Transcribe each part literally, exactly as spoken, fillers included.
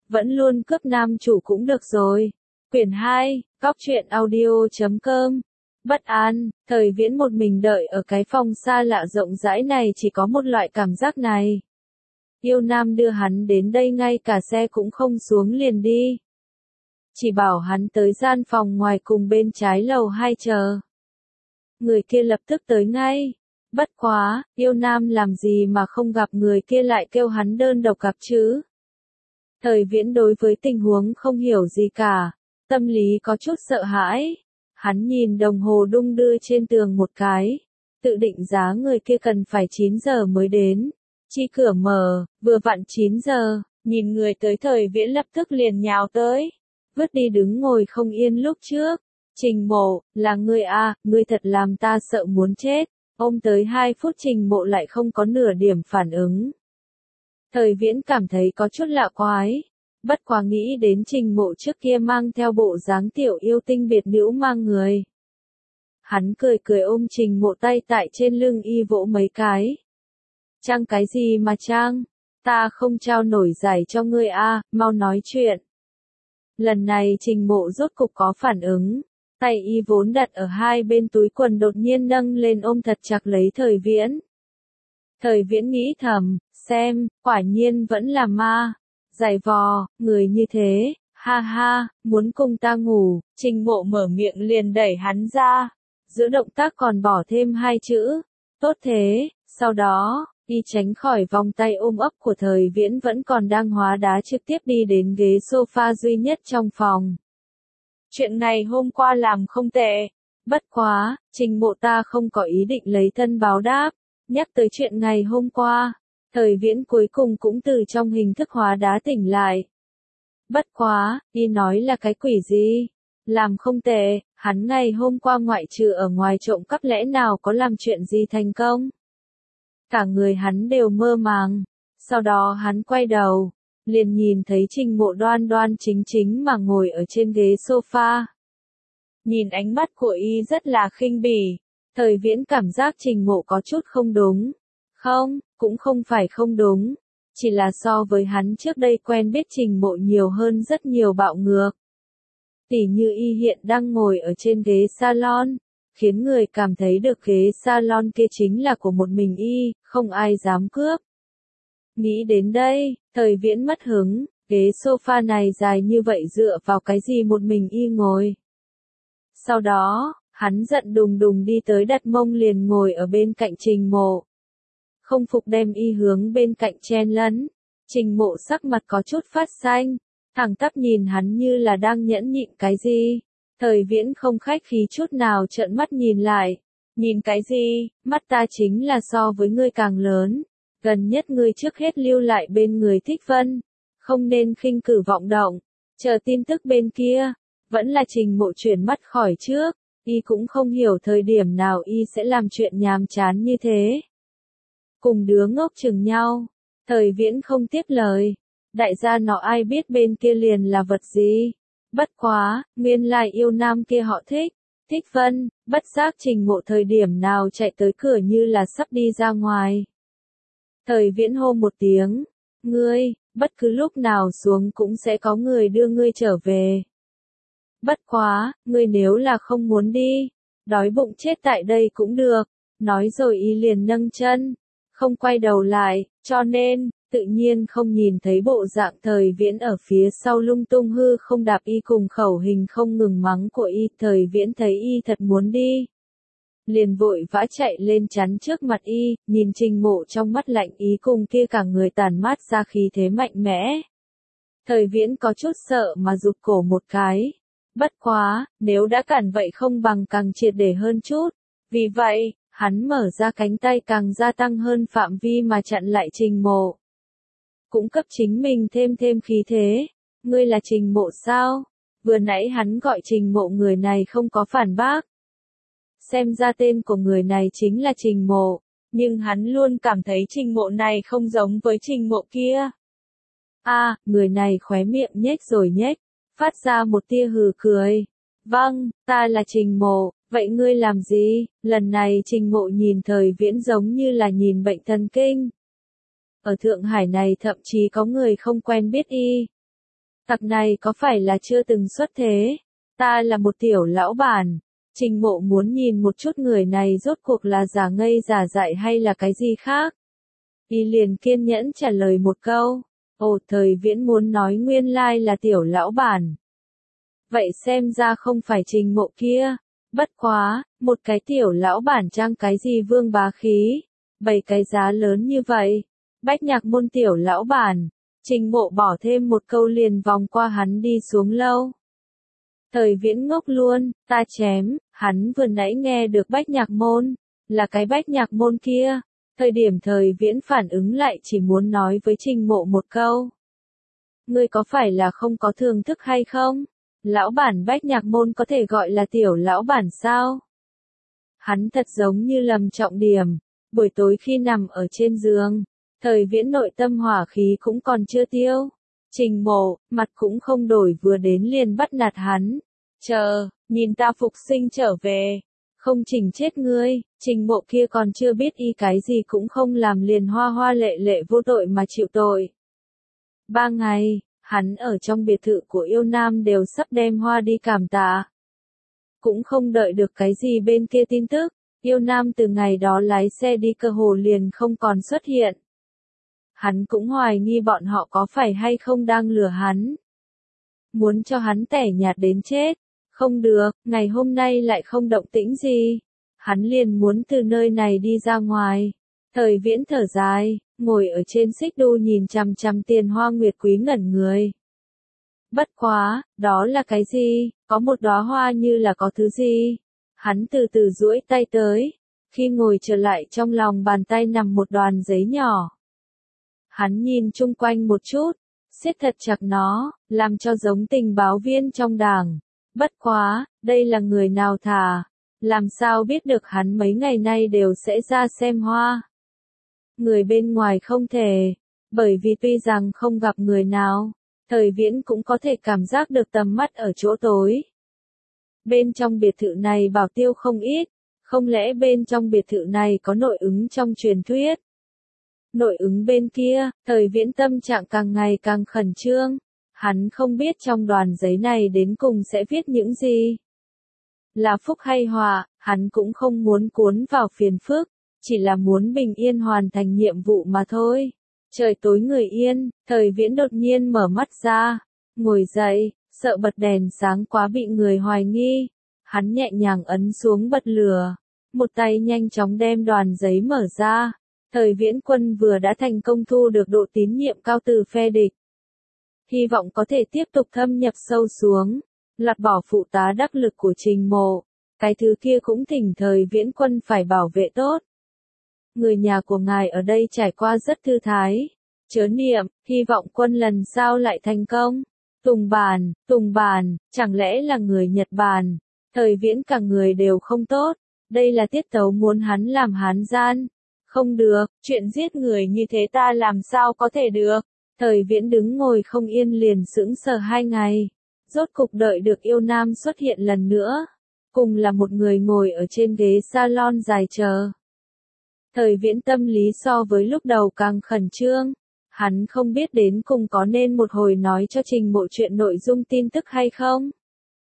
vẫn luôn cướp nam chủ cũng được rồi. Quyển hai, Cóc truyện audio chấm com. Bất an, Thời Viễn một mình đợi ở cái phòng xa lạ rộng rãi này chỉ có một loại cảm giác này. Yêu Nam đưa hắn đến đây ngay cả xe cũng không xuống liền đi. Chỉ bảo hắn tới gian phòng ngoài cùng bên trái lầu hai chờ. Người kia lập tức tới ngay. Bất quá, Yêu Nam làm gì mà không gặp người kia lại kêu hắn đơn độc gặp chứ? Thời Viễn đối với tình huống không hiểu gì cả, tâm lý có chút sợ hãi. Hắn nhìn đồng hồ đung đưa trên tường một cái, tự định giá người kia cần phải chín giờ mới đến. Chi cửa mở, vừa vặn chín giờ, nhìn người tới Thời Viễn lập tức liền nhào tới, vứt đi đứng ngồi không yên lúc trước. Trình Mộ, là ngươi à, ngươi thật làm ta sợ muốn chết. Ôm tới hai phút Trình Mộ lại không có nửa điểm phản ứng. Thời Viễn cảm thấy có chút lạ quái. Bất quá nghĩ đến Trình Mộ trước kia mang theo bộ dáng tiểu yêu tinh biệt nữ mang người. Hắn cười cười ôm Trình Mộ tay tại trên lưng y vỗ mấy cái. Trang cái gì mà trang? Ta không trao nổi giải cho ngươi a, mau nói chuyện. Lần này Trình Mộ rốt cục có phản ứng. Tay y vốn đặt ở hai bên túi quần đột nhiên nâng lên ôm thật chặt lấy Thời Viễn. Thời Viễn nghĩ thầm, xem, quả nhiên vẫn là ma. Giày vò, người như thế, ha ha, muốn cùng ta ngủ. Trình Mộ mở miệng liền đẩy hắn ra. Giữa động tác còn bỏ thêm hai chữ. Tốt thế, sau đó, y tránh khỏi vòng tay ôm ấp của Thời Viễn vẫn còn đang hóa đá trực tiếp đi đến ghế sofa duy nhất trong phòng. Chuyện này hôm qua làm không tệ. Bất quá, Trình Mộ ta không có ý định lấy thân báo đáp. Nhắc tới chuyện ngày hôm qua, Thời Viễn cuối cùng cũng từ trong hình thức hóa đá tỉnh lại. Bất quá, y nói là cái quỷ gì? Làm không tệ, hắn ngày hôm qua ngoại trừ ở ngoài trộm cắp lẽ nào có làm chuyện gì thành công? Cả người hắn đều mơ màng. Sau đó hắn quay đầu, liền nhìn thấy Trình Mộ đoan đoan chính chính mà ngồi ở trên ghế sofa. Nhìn ánh mắt của y rất là khinh bỉ. Thời Viễn cảm giác Trình Mộ có chút không đúng. Không, cũng không phải không đúng. Chỉ là so với hắn trước đây quen biết Trình Mộ nhiều hơn rất nhiều bạo ngược. Tỉ như y hiện đang ngồi ở trên ghế salon, khiến người cảm thấy được ghế salon kia chính là của một mình y, không ai dám cướp. Nghĩ đến đây, Thời Viễn mất hứng, ghế sofa này dài như vậy dựa vào cái gì một mình y ngồi. Sau đó, hắn giận đùng đùng đi tới đặt mông liền ngồi ở bên cạnh Trình Mộ. Không phục đem y hướng bên cạnh chen lấn. Trình Mộ sắc mặt có chút phát xanh, thẳng tắp nhìn hắn như là đang nhẫn nhịn cái gì. Thời Viễn không khách khí chút nào trợn mắt nhìn lại. Nhìn cái gì, mắt ta chính là so với ngươi càng lớn. Gần nhất ngươi trước hết lưu lại bên người Thích Vân. Không nên khinh cử vọng động. Chờ tin tức bên kia. Vẫn là Trình Mộ chuyển mắt khỏi trước. Y cũng không hiểu thời điểm nào y sẽ làm chuyện nhàm chán như thế. Cùng đứa ngốc chừng nhau. Thời Viễn không tiếp lời. Đại gia nọ ai biết bên kia liền là vật gì. Bất quá, nguyên lai yêu nam kia họ thích. Thích Vân, bất giác Trình Mộ thời điểm nào chạy tới cửa như là sắp đi ra ngoài. Thời Viễn hô một tiếng. Ngươi, bất cứ lúc nào xuống cũng sẽ có người đưa ngươi trở về. Bất quá, ngươi nếu là không muốn đi, đói bụng chết tại đây cũng được. Nói rồi y liền nâng chân, không quay đầu lại, cho nên, tự nhiên không nhìn thấy bộ dạng Thời Viễn ở phía sau lung tung hư không đạp y cùng khẩu hình không ngừng mắng của y. Thời Viễn thấy y thật muốn đi, liền vội vã chạy lên chắn trước mặt y, nhìn Trình Mộ trong mắt lạnh ý cùng kia cả người tàn mát ra khí thế mạnh mẽ. Thời Viễn có chút sợ mà rụt cổ một cái. Bất quá, nếu đã cản vậy không bằng càng triệt để hơn chút. Vì vậy, hắn mở ra cánh tay càng gia tăng hơn phạm vi mà chặn lại Trình Mộ. Cũng cấp chính mình thêm thêm khí thế. Ngươi là Trình Mộ sao? Vừa nãy hắn gọi Trình Mộ người này không có phản bác. Xem ra tên của người này chính là Trình Mộ. Nhưng hắn luôn cảm thấy Trình Mộ này không giống với Trình Mộ kia. A, à, người này khóe miệng nhếch rồi nhếch. Phát ra một tia hừ cười. Vâng, ta là Trình Mộ, vậy ngươi làm gì? Lần này Trình Mộ nhìn Thời Viễn giống như là nhìn bệnh thần kinh. Ở Thượng Hải này thậm chí có người không quen biết y. Tặc này có phải là chưa từng xuất thế? Ta là một tiểu lão bản. Trình Mộ muốn nhìn một chút người này rốt cuộc là giả ngây giả dại hay là cái gì khác. Y liền kiên nhẫn trả lời một câu. Ồ, Thời Viễn muốn nói nguyên lai là tiểu lão bản. Vậy xem ra không phải Trình Mộ kia. Bất quá, một cái tiểu lão bản trang cái gì vương bá khí. Bày cái giá lớn như vậy. Bách Nhạc Môn tiểu lão bản. Trình Mộ bỏ thêm một câu liền vòng qua hắn đi xuống lâu. Thời Viễn ngốc luôn, ta chém, hắn vừa nãy nghe được Bách Nhạc Môn, là cái Bách Nhạc Môn kia. Thời điểm Thời Viễn phản ứng lại chỉ muốn nói với Trình Mộ một câu. Ngươi có phải là không có thưởng thức hay không? Lão bản Bách Nhạc Môn có thể gọi là tiểu lão bản sao? Hắn thật giống như lầm trọng điểm. Buổi tối khi nằm ở trên giường, Thời Viễn nội tâm hỏa khí cũng còn chưa tiêu. Trình Mộ, mặt cũng không đổi vừa đến liền bắt nạt hắn. Chờ, nhìn ta phục sinh trở về. Không chỉnh chết ngươi, Trình Mộ kia còn chưa biết y cái gì cũng không làm liền hoa hoa lệ lệ vô tội mà chịu tội. Ba ngày, hắn ở trong biệt thự của yêu nam đều sắp đem hoa đi cảm tạ. Cũng không đợi được cái gì bên kia tin tức, yêu nam từ ngày đó lái xe đi cơ hồ liền không còn xuất hiện. Hắn cũng hoài nghi bọn họ có phải hay không đang lừa hắn. Muốn cho hắn tẻ nhạt đến chết. Không được, ngày hôm nay lại không động tĩnh gì. Hắn liền muốn từ nơi này đi ra ngoài. Thời Viễn thở dài, ngồi ở trên xích đu nhìn chằm chằm Tiền Hoa Nguyệt Quý ngẩn người. Bất quá, đó là cái gì? Có một đóa hoa như là có thứ gì? Hắn từ từ duỗi tay tới. Khi ngồi trở lại trong lòng bàn tay nằm một đoàn giấy nhỏ. Hắn nhìn chung quanh một chút, siết thật chặt nó, làm cho giống tình báo viên trong đảng. Bất quá, đây là người nào thả? Làm sao biết được hắn mấy ngày nay đều sẽ ra xem hoa? Người bên ngoài không thể, bởi vì tuy rằng không gặp người nào, Thời Viễn cũng có thể cảm giác được tầm mắt ở chỗ tối. Bên trong biệt thự này bảo tiêu không ít, không lẽ bên trong biệt thự này có nội ứng trong truyền thuyết? Nội ứng bên kia, Thời Viễn tâm trạng càng ngày càng khẩn trương. Hắn không biết trong đoàn giấy này đến cùng sẽ viết những gì. Là phúc hay họa, hắn cũng không muốn cuốn vào phiền phức, chỉ là muốn bình yên hoàn thành nhiệm vụ mà thôi. Trời tối người yên, Thời Viễn đột nhiên mở mắt ra, ngồi dậy, sợ bật đèn sáng quá bị người hoài nghi. Hắn nhẹ nhàng ấn xuống bật lửa, một tay nhanh chóng đem đoàn giấy mở ra. Thời Viễn Quân vừa đã thành công thu được độ tín nhiệm cao từ phe địch. Hy vọng có thể tiếp tục thâm nhập sâu xuống, lọt bỏ phụ tá đắc lực của Trình Mộ. Cái thứ kia cũng thỉnh Thời Viễn Quân phải bảo vệ tốt. Người nhà của ngài ở đây trải qua rất thư thái. Chớ niệm, hy vọng quân lần sau lại thành công. Tùng Bàn, Tùng Bàn, chẳng lẽ là người Nhật Bản? Thời Viễn cả người đều không tốt. Đây là tiết tấu muốn hắn làm hán gian. Không được, chuyện giết người như thế ta làm sao có thể được. Thời Viễn đứng ngồi không yên liền sững sờ hai ngày. Rốt cục đợi được yêu nam xuất hiện lần nữa. Cùng là một người ngồi ở trên ghế salon dài chờ. Thời Viễn tâm lý so với lúc đầu càng khẩn trương. Hắn không biết đến cùng có nên một hồi nói cho Trình Mộ chuyện nội dung tin tức hay không.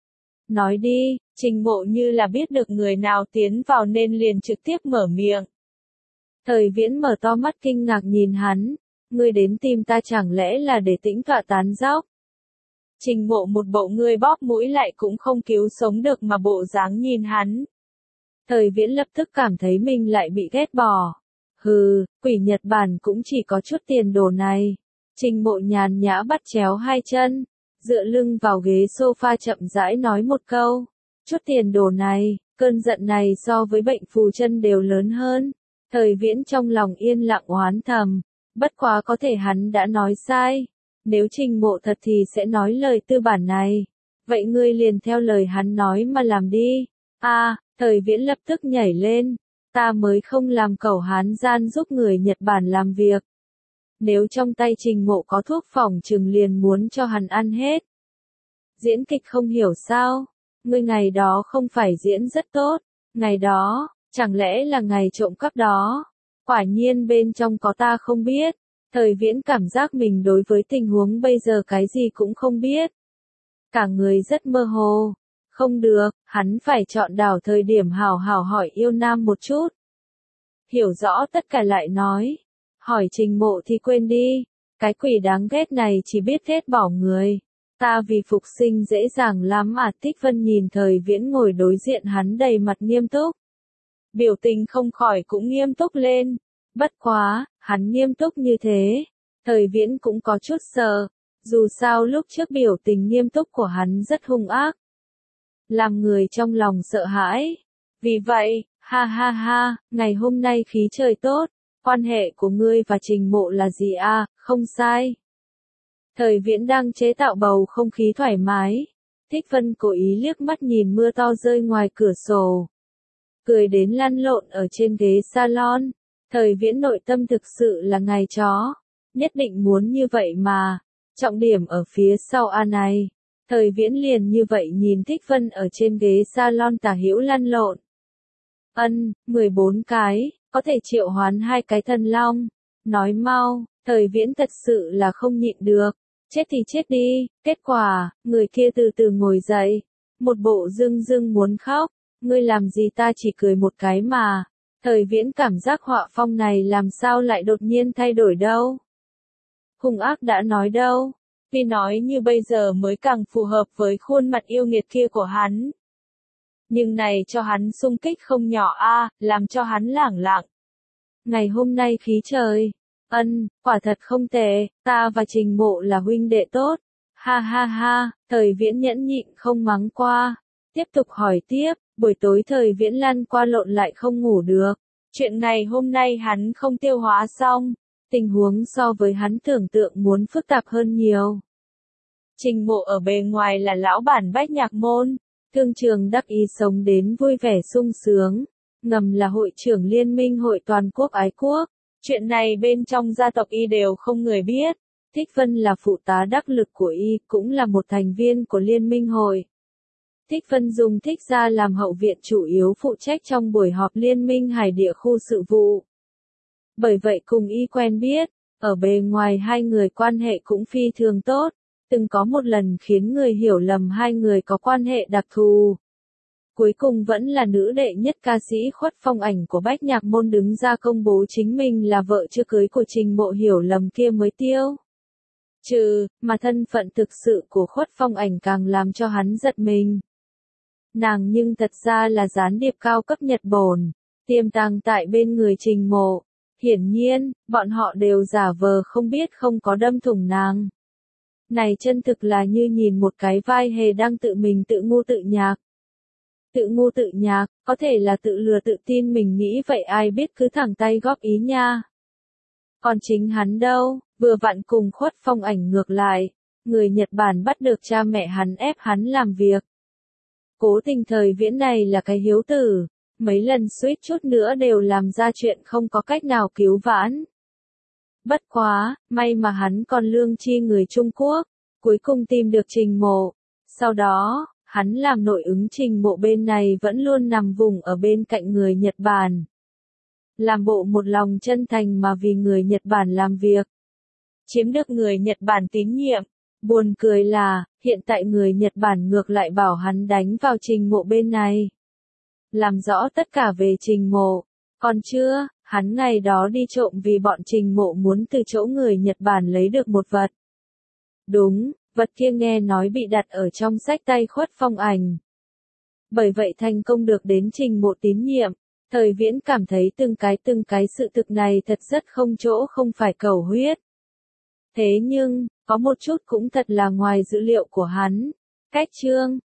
Nói đi, Trình Mộ như là biết được người nào tiến vào nên liền trực tiếp mở miệng. Thời Viễn mở to mắt kinh ngạc nhìn hắn. Ngươi đến tìm ta chẳng lẽ là để tĩnh tọa tán dóc? Trình Mộ một bộ ngươi bóp mũi lại cũng không cứu sống được mà bộ dáng nhìn hắn. Thời Viễn lập tức cảm thấy mình lại bị ghét bỏ. Hừ, quỷ Nhật Bản cũng chỉ có chút tiền đồ này. Trình Mộ nhàn nhã bắt chéo hai chân, dựa lưng vào ghế sofa chậm rãi nói một câu. Chút tiền đồ này, cơn giận này so với bệnh phù chân đều lớn hơn. Thời Viễn trong lòng yên lặng oán thầm. Bất quá có thể hắn đã nói sai. Nếu Trình Mộ thật thì sẽ nói lời tư bản này. Vậy ngươi liền theo lời hắn nói mà làm đi. A, à, Thời Viễn lập tức nhảy lên. Ta mới không làm cẩu hán gian giúp người Nhật Bản làm việc. Nếu trong tay Trình Mộ có thuốc phòng trừng liền muốn cho hắn ăn hết. Diễn kịch không hiểu sao. Ngươi ngày đó không phải diễn rất tốt. Ngày đó, chẳng lẽ là ngày trộm cắp đó. Quả nhiên bên trong có ta không biết. Thời Viễn cảm giác mình đối với tình huống bây giờ cái gì cũng không biết. Cả người rất mơ hồ. Không được, hắn phải chọn đảo thời điểm hảo hảo hỏi yêu nam một chút. Hiểu rõ tất cả lại nói. Hỏi Trình Mộ thì quên đi. Cái quỷ đáng ghét này chỉ biết ghét bỏ người. Ta vì phục sinh dễ dàng lắm à. Thích Vân nhìn Thời Viễn ngồi đối diện hắn đầy mặt nghiêm túc. Biểu tình không khỏi cũng nghiêm túc lên. Bất quá, hắn nghiêm túc như thế. Thời Viễn cũng có chút sợ. Dù sao lúc trước biểu tình nghiêm túc của hắn rất hung ác. Làm người trong lòng sợ hãi. Vì vậy, ha ha ha, ngày hôm nay khí trời tốt. Quan hệ của ngươi và Trình Mộ là gì à, không sai. Thời Viễn đang chế tạo bầu không khí thoải mái. Thích Vân cố ý liếc mắt nhìn mưa to rơi ngoài cửa sổ. Cười đến lăn lộn ở trên ghế salon. Thời Viễn nội tâm thực sự là ngày chó. Nhất định muốn như vậy mà. Trọng điểm ở phía sau a này. Thời Viễn liền như vậy nhìn Thích Vân ở trên ghế salon tả hữu lăn lộn. Ân, mười bốn cái, có thể triệu hoán hai cái thần long. Nói mau, Thời Viễn thật sự là không nhịn được. Chết thì chết đi, kết quả, người kia từ từ ngồi dậy. Một bộ dưng dưng muốn khóc. Ngươi làm gì ta chỉ cười một cái mà. Thời Viễn cảm giác họa phong này làm sao lại đột nhiên thay đổi đâu. Hung ác đã nói đâu. Vì nói như bây giờ mới càng phù hợp với khuôn mặt yêu nghiệt kia của hắn. Nhưng này cho hắn xung kích không nhỏ a, làm cho hắn lảng lặng. Ngày hôm nay khí trời. Ân, quả thật không tệ, ta và Trình Mộ là huynh đệ tốt. Ha ha ha, Thời Viễn nhẫn nhịn không mắng qua. Tiếp tục hỏi tiếp, buổi tối Thời Viễn lăn qua lộn lại không ngủ được. Chuyện ngày hôm nay hắn không tiêu hóa xong. Tình huống so với hắn tưởng tượng muốn phức tạp hơn nhiều. Trình Mộ ở bề ngoài là lão bản Bách Nhạc Môn. Thương Trường đắc ý sống đến vui vẻ sung sướng. Ngầm là hội trưởng Liên minh hội toàn quốc ái quốc. Chuyện này bên trong gia tộc y đều không người biết. Thích Vân là phụ tá đắc lực của y, cũng là một thành viên của Liên minh hội. Thích Vân dùng Thích gia làm hậu viện chủ yếu phụ trách trong buổi họp Liên minh hải địa khu sự vụ. Bởi vậy cùng y quen biết, ở bề ngoài hai người quan hệ cũng phi thường tốt. Từng có một lần khiến người hiểu lầm hai người có quan hệ đặc thù. Cuối cùng vẫn là nữ đệ nhất ca sĩ Khuất Phong Ảnh của Bách Nhạc Môn đứng ra công bố chính mình là vợ chưa cưới của Trình Mộ, hiểu lầm kia mới tiêu. Trừ, mà thân phận thực sự của Khuất Phong Ảnh càng làm cho hắn giật mình. Nàng nhưng thật ra là gián điệp cao cấp Nhật Bổn, tiềm tàng tại bên người Trình Mộ. Hiển nhiên, bọn họ đều giả vờ không biết không có đâm thủng nàng. Này chân thực là như nhìn một cái vai hề đang tự mình tự ngu tự nhạc. Tự ngu tự nhạc, có thể là tự lừa tự tin mình nghĩ vậy ai biết cứ thẳng tay góp ý nha. Còn chính hắn đâu, vừa vặn cùng Khuất Phong Ảnh ngược lại. Người Nhật Bản bắt được cha mẹ hắn ép hắn làm việc. Cố tình Thời Viễn này là cái hiếu tử. Mấy lần suýt chút nữa đều làm ra chuyện không có cách nào cứu vãn. Bất quá, may mà hắn còn lương tri người Trung Quốc, cuối cùng tìm được Trình Mộ. Sau đó, hắn làm nội ứng Trình Mộ bên này vẫn luôn nằm vùng ở bên cạnh người Nhật Bản. Làm bộ một lòng chân thành mà vì người Nhật Bản làm việc. Chiếm được người Nhật Bản tín nhiệm. Buồn cười là, hiện tại người Nhật Bản ngược lại bảo hắn đánh vào Trình Mộ bên này. Làm rõ tất cả về Trình Mộ. Còn chưa, hắn ngày đó đi trộm vì bọn Trình Mộ muốn từ chỗ người Nhật Bản lấy được một vật. Đúng, vật kia nghe nói bị đặt ở trong sách tay Khuất Phong Ảnh. Bởi vậy thành công được đến Trình Mộ tín nhiệm. Thời Viễn cảm thấy từng cái từng cái sự thực này thật rất không chỗ không phải cầu huyết. Thế nhưng, có một chút cũng thật là ngoài dữ liệu của hắn. Cách chương